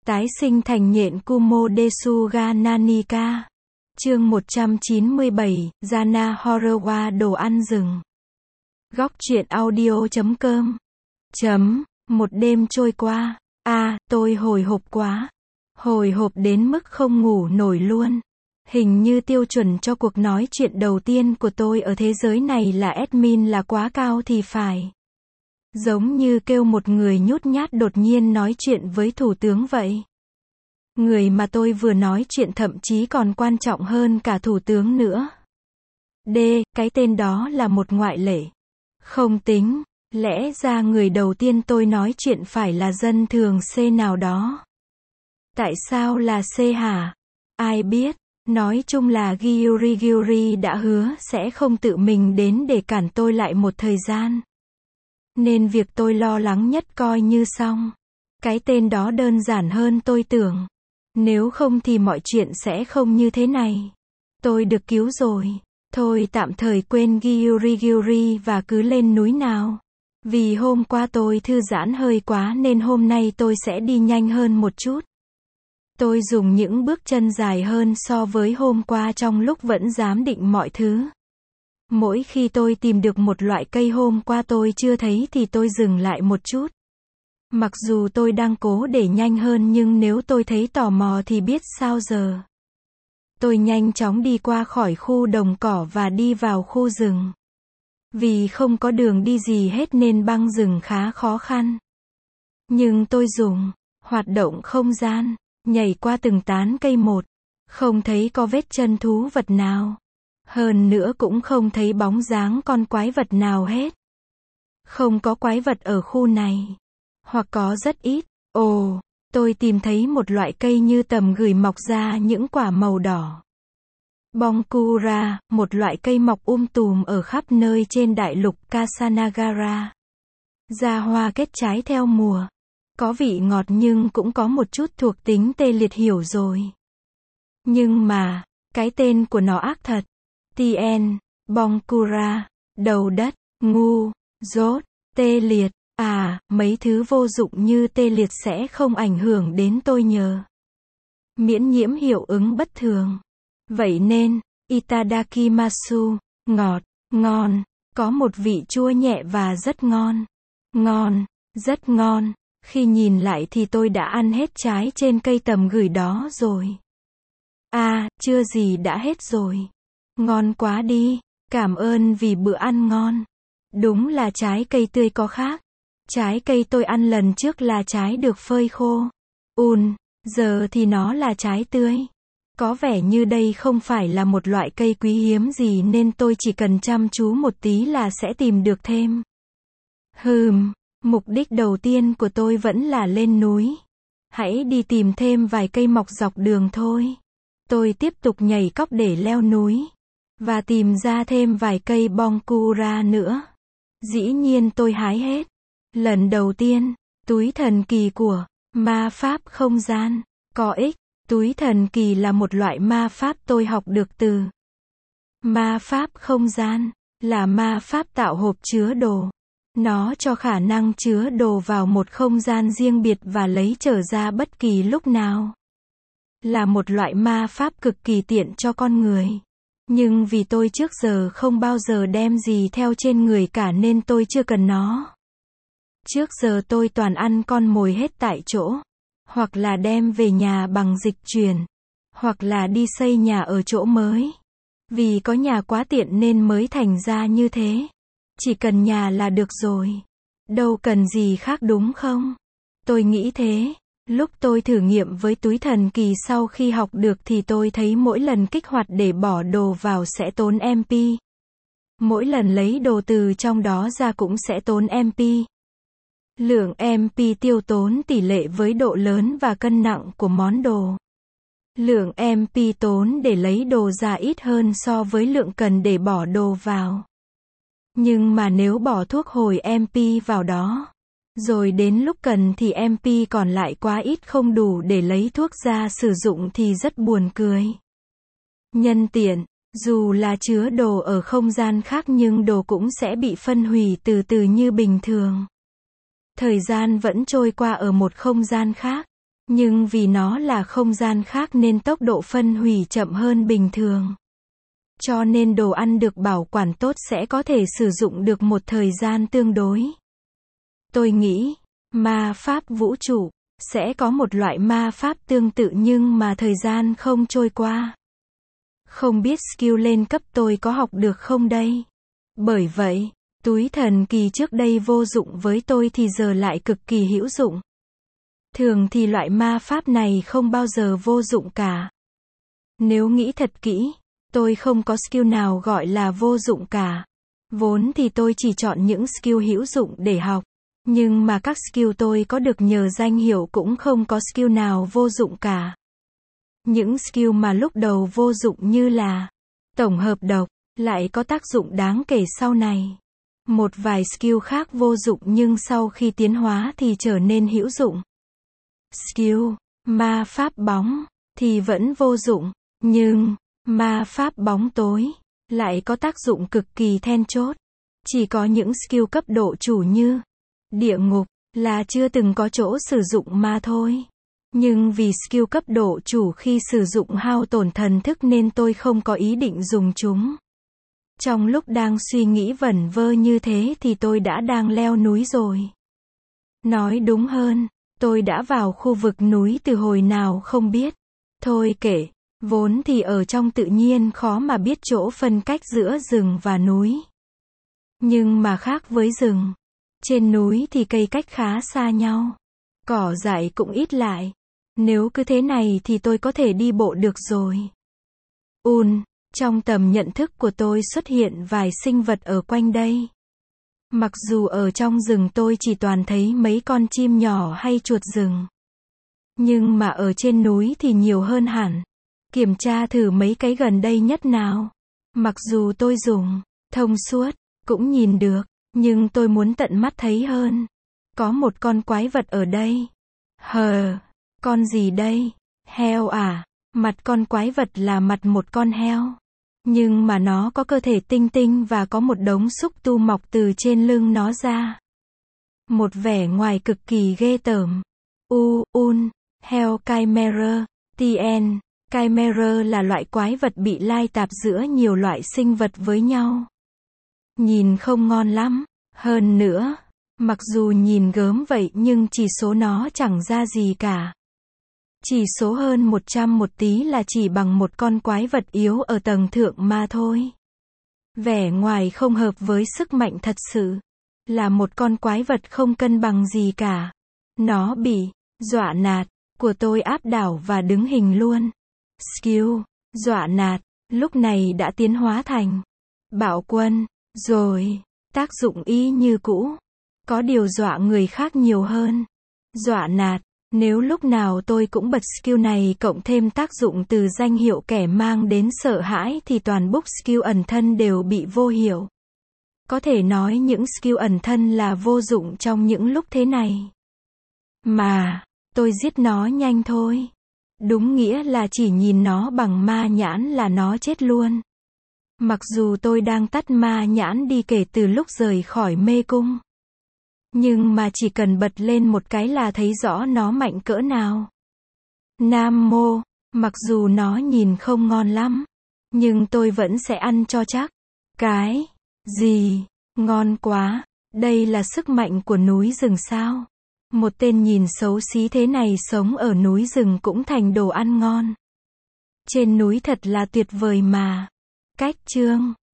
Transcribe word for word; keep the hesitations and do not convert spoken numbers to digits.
Tái sinh thành nhện Kumo Desuga Nanika. Chương một trăm chín mươi bảy, Jana Horrorwa đồ ăn rừng. Góc truyện audio chấm com. Chấm, một đêm trôi qua. a à, tôi hồi hộp quá. Hồi hộp đến mức không ngủ nổi luôn. Hình như tiêu chuẩn cho cuộc nói chuyện đầu tiên của tôi ở thế giới này là admin là quá cao thì phải. Giống như kêu một người nhút nhát đột nhiên nói chuyện với thủ tướng vậy. Người mà tôi vừa nói chuyện thậm chí còn quan trọng hơn cả thủ tướng nữa. D, cái tên đó là một ngoại lệ. Không tính, lẽ ra người đầu tiên tôi nói chuyện phải là dân thường C nào đó. Tại sao là C hả? Ai biết, nói chung là Gyuri Gyuri đã hứa sẽ không tự mình đến để cản tôi lại một thời gian. Nên việc tôi lo lắng nhất coi như xong. Cái tên đó đơn giản hơn tôi tưởng. Nếu không thì mọi chuyện sẽ không như thế này. Tôi được cứu rồi. Thôi tạm thời quên Gyuri Gyuri và cứ lên núi nào. Vì hôm qua tôi thư giãn hơi quá nên hôm nay tôi sẽ đi nhanh hơn một chút. Tôi dùng những bước chân dài hơn so với hôm qua trong lúc vẫn giám định mọi thứ. Mỗi khi tôi tìm được một loại cây hôm qua tôi chưa thấy thì tôi dừng lại một chút. Mặc dù tôi đang cố để nhanh hơn nhưng nếu tôi thấy tò mò thì biết sao giờ. Tôi nhanh chóng đi qua khỏi khu đồng cỏ và đi vào khu rừng. Vì không có đường đi gì hết nên băng rừng khá khó khăn. Nhưng tôi dùng hoạt động không gian, nhảy qua từng tán cây một. Không thấy có vết chân thú vật nào. Hơn nữa cũng không thấy bóng dáng con quái vật nào hết. Không có quái vật ở khu này. Hoặc có rất ít. Ồ, tôi tìm thấy một loại cây như tầm gửi mọc ra những quả màu đỏ. Bongkura, một loại cây mọc um tùm ở khắp nơi trên đại lục Kasanagara. Ra hoa kết trái theo mùa. Có vị ngọt nhưng cũng có một chút thuộc tính tê liệt hiểu rồi. Nhưng mà, cái tên của nó ác thật. Tien, Bongkura, đầu đất, ngu, dốt, tê liệt. À, mấy thứ vô dụng như tê liệt sẽ không ảnh hưởng đến tôi nhờ. Miễn nhiễm hiệu ứng bất thường. Vậy nên, Itadakimasu, ngọt, ngon, có một vị chua nhẹ và rất ngon. Ngon, rất ngon. Khi nhìn lại thì tôi đã ăn hết trái trên cây tầm gửi đó rồi. À, chưa gì đã hết rồi. Ngon quá đi. Cảm ơn vì bữa ăn ngon. Đúng là trái cây tươi có khác. Trái cây tôi ăn lần trước là trái được phơi khô. Un, giờ thì nó là trái tươi. Có vẻ như đây không phải là một loại cây quý hiếm gì nên tôi chỉ cần chăm chú một tí là sẽ tìm được thêm. Hừm, mục đích đầu tiên của tôi vẫn là lên núi. Hãy đi tìm thêm vài cây mọc dọc đường thôi. Tôi tiếp tục nhảy cóc để leo núi. Và tìm ra thêm vài cây Bongkura nữa. Dĩ nhiên tôi hái hết. Lần đầu tiên, túi thần kỳ của ma pháp không gian, có ích. Túi thần kỳ là một loại ma pháp tôi học được từ ma pháp không gian, là ma pháp tạo hộp chứa đồ. Nó cho khả năng chứa đồ vào một không gian riêng biệt và lấy trở ra bất kỳ lúc nào. Là một loại ma pháp cực kỳ tiện cho con người. Nhưng vì tôi trước giờ không bao giờ đem gì theo trên người cả nên tôi chưa cần nó. Trước giờ tôi toàn ăn con mồi hết tại chỗ. Hoặc là đem về nhà bằng dịch chuyển. Hoặc là đi xây nhà ở chỗ mới. Vì có nhà quá tiện nên mới thành ra như thế. Chỉ cần nhà là được rồi. Đâu cần gì khác đúng không? Tôi nghĩ thế. Lúc tôi thử nghiệm với túi thần kỳ sau khi học được thì tôi thấy mỗi lần kích hoạt để bỏ đồ vào sẽ tốn em pê. Mỗi lần lấy đồ từ trong đó ra cũng sẽ tốn em pê. Lượng em pê tiêu tốn tỷ lệ với độ lớn và cân nặng của món đồ. Lượng em pê tốn để lấy đồ ra ít hơn so với lượng cần để bỏ đồ vào. Nhưng mà nếu bỏ thuốc hồi em pê vào đó, rồi đến lúc cần thì em pê còn lại quá ít không đủ để lấy thuốc ra sử dụng thì rất buồn cười. Nhân tiện, dù là chứa đồ ở không gian khác nhưng đồ cũng sẽ bị phân hủy từ từ như bình thường. Thời gian vẫn trôi qua ở một không gian khác. Nhưng vì nó là không gian khác nên tốc độ phân hủy chậm hơn bình thường. Cho nên đồ ăn được bảo quản tốt sẽ có thể sử dụng được một thời gian tương đối. Tôi nghĩ, ma pháp vũ trụ, sẽ có một loại ma pháp tương tự nhưng mà thời gian không trôi qua. Không biết skill lên cấp tôi có học được không đây? Bởi vậy, túi thần kỳ trước đây vô dụng với tôi thì giờ lại cực kỳ hữu dụng. Thường thì loại ma pháp này không bao giờ vô dụng cả. Nếu nghĩ thật kỹ, tôi không có skill nào gọi là vô dụng cả. Vốn thì tôi chỉ chọn những skill hữu dụng để học. Nhưng mà các skill tôi có được nhờ danh hiệu cũng không có skill nào vô dụng cả. Những skill mà lúc đầu vô dụng như là tổng hợp độc, lại có tác dụng đáng kể sau này. Một vài skill khác vô dụng nhưng sau khi tiến hóa thì trở nên hữu dụng. Skill, ma pháp bóng, thì vẫn vô dụng, nhưng, ma pháp bóng tối, lại có tác dụng cực kỳ then chốt. Chỉ có những skill cấp độ chủ như địa ngục, là chưa từng có chỗ sử dụng mà thôi. Nhưng vì skill cấp độ chủ khi sử dụng hao tổn thần thức nên tôi không có ý định dùng chúng. Trong lúc đang suy nghĩ vẩn vơ như thế thì tôi đã đang leo núi rồi. Nói đúng hơn, tôi đã vào khu vực núi từ hồi nào không biết. Thôi kệ, vốn thì ở trong tự nhiên khó mà biết chỗ phân cách giữa rừng và núi. Nhưng mà khác với rừng, trên núi thì cây cách khá xa nhau. Cỏ dại cũng ít lại. Nếu cứ thế này thì tôi có thể đi bộ được rồi. Un, trong tầm nhận thức của tôi xuất hiện vài sinh vật ở quanh đây. Mặc dù ở trong rừng tôi chỉ toàn thấy mấy con chim nhỏ hay chuột rừng. Nhưng mà ở trên núi thì nhiều hơn hẳn. Kiểm tra thử mấy cái gần đây nhất nào. Mặc dù tôi dùng thông suốt, cũng nhìn được, nhưng tôi muốn tận mắt thấy hơn. Có một con quái vật ở đây. Hờ, con gì đây? Heo à? Mặt con quái vật là mặt một con heo. Nhưng mà nó có cơ thể tinh tinh và có một đống xúc tu mọc từ trên lưng nó ra. Một vẻ ngoài cực kỳ ghê tởm. U, un, heo chimera, tien. Chimera là loại quái vật bị lai tạp giữa nhiều loại sinh vật với nhau. Nhìn không ngon lắm. Hơn nữa, mặc dù nhìn gớm vậy nhưng chỉ số nó chẳng ra gì cả. Chỉ số hơn một trăm một tí là chỉ bằng một con quái vật yếu ở tầng thượng mà thôi. Vẻ ngoài không hợp với sức mạnh thật sự. Là một con quái vật không cân bằng gì cả. Nó bị dọa nạt của tôi áp đảo và đứng hình luôn. Skill, dọa nạt, lúc này đã tiến hóa thành bạo quân, rồi, tác dụng y như cũ. Có điều dọa người khác nhiều hơn. Dọa nạt, nếu lúc nào tôi cũng bật skill này cộng thêm tác dụng từ danh hiệu kẻ mang đến sợ hãi thì toàn book skill ẩn thân đều bị vô hiệu. Có thể nói những skill ẩn thân là vô dụng trong những lúc thế này. Mà, tôi giết nó nhanh thôi. Đúng nghĩa là chỉ nhìn nó bằng ma nhãn là nó chết luôn. Mặc dù tôi đang tắt ma nhãn đi kể từ lúc rời khỏi mê cung. Nhưng mà chỉ cần bật lên một cái là thấy rõ nó mạnh cỡ nào. Nam mô, mặc dù nó nhìn không ngon lắm, nhưng tôi vẫn sẽ ăn cho chắc. Cái gì? Ngon quá. Đây là sức mạnh của núi rừng sao? Một tên nhìn xấu xí thế này sống ở núi rừng cũng thành đồ ăn ngon. Trên núi thật là tuyệt vời mà. Cách chương